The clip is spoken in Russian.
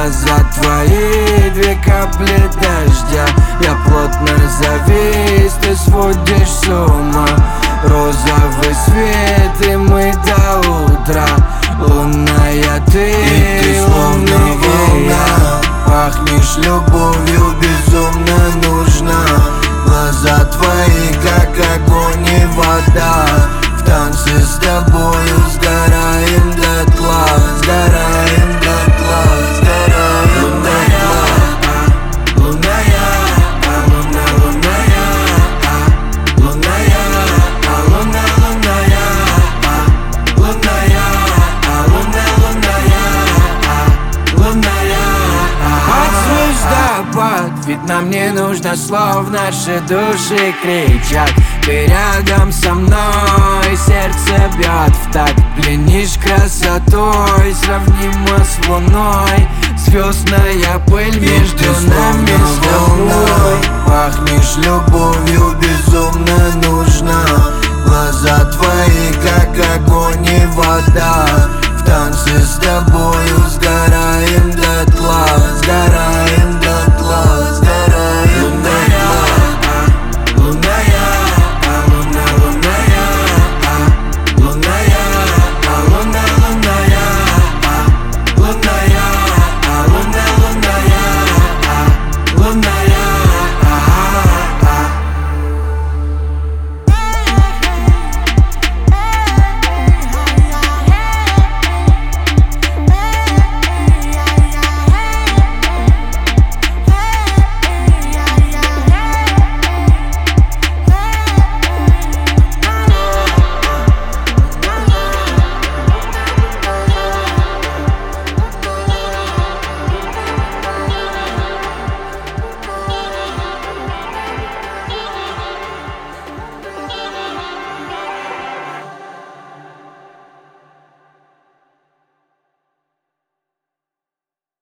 Глаза твои, две капли дождя. Я плотно завис, ты сводишь с ума. Розовый свет, и мы до утра. Лунная ты, и ты словно волна. Пахнешь любовью, безумно нужна. Глаза твои, как огонь и вода. В танце с тобою сгораем дотла. Сгораем дотла, сгораем дотла. лунная, луна, лунная, лунная, луна, лунная, лунная, луна, лунная, лунная. Под звездопад, ведь нам не нужно слов, наши души кричат. Ты рядом со мной, сердце бьет в такт. Пленишь красотой, сравнимо с луной. Звездная пыль между нами с тобой. Пахнешь любовью, безумно нужна. Глаза твои, как огонь и вода.